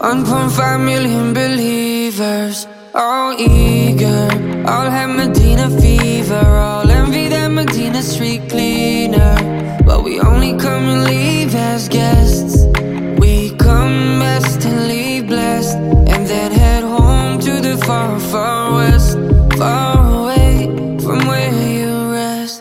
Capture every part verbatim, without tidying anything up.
one point five million believers, all eager, all have Medina fever, all envy that Medina street cleaner. But we only come and leave as guests. We come best and leave blessed, and then head home to the far, far west, far away from where you rest.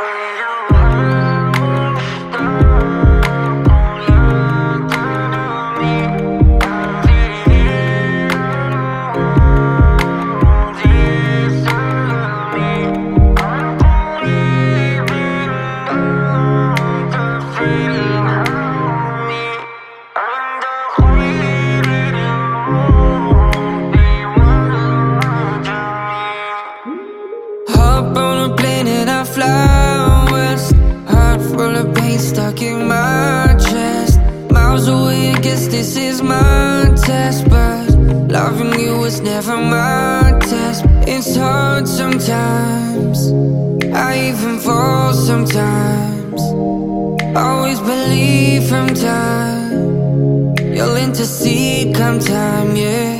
Hop on a plane and I fly west, heart full of pain stuck in my chest. Miles away, I guess this is my test, but loving you was never my test. It's hard sometimes, I even fall sometimes. Always believe from time, you'll intercede come time, yeah.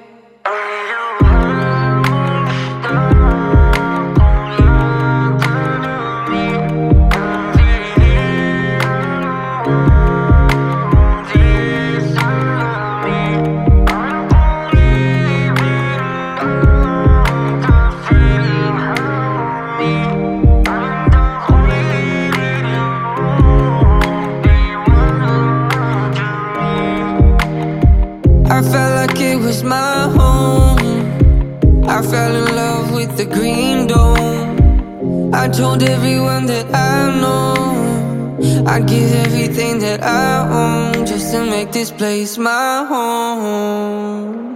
I felt like it was my home. I fell in love with the green dome. I told everyone that I know I'd give everything that I own just to make this place my home.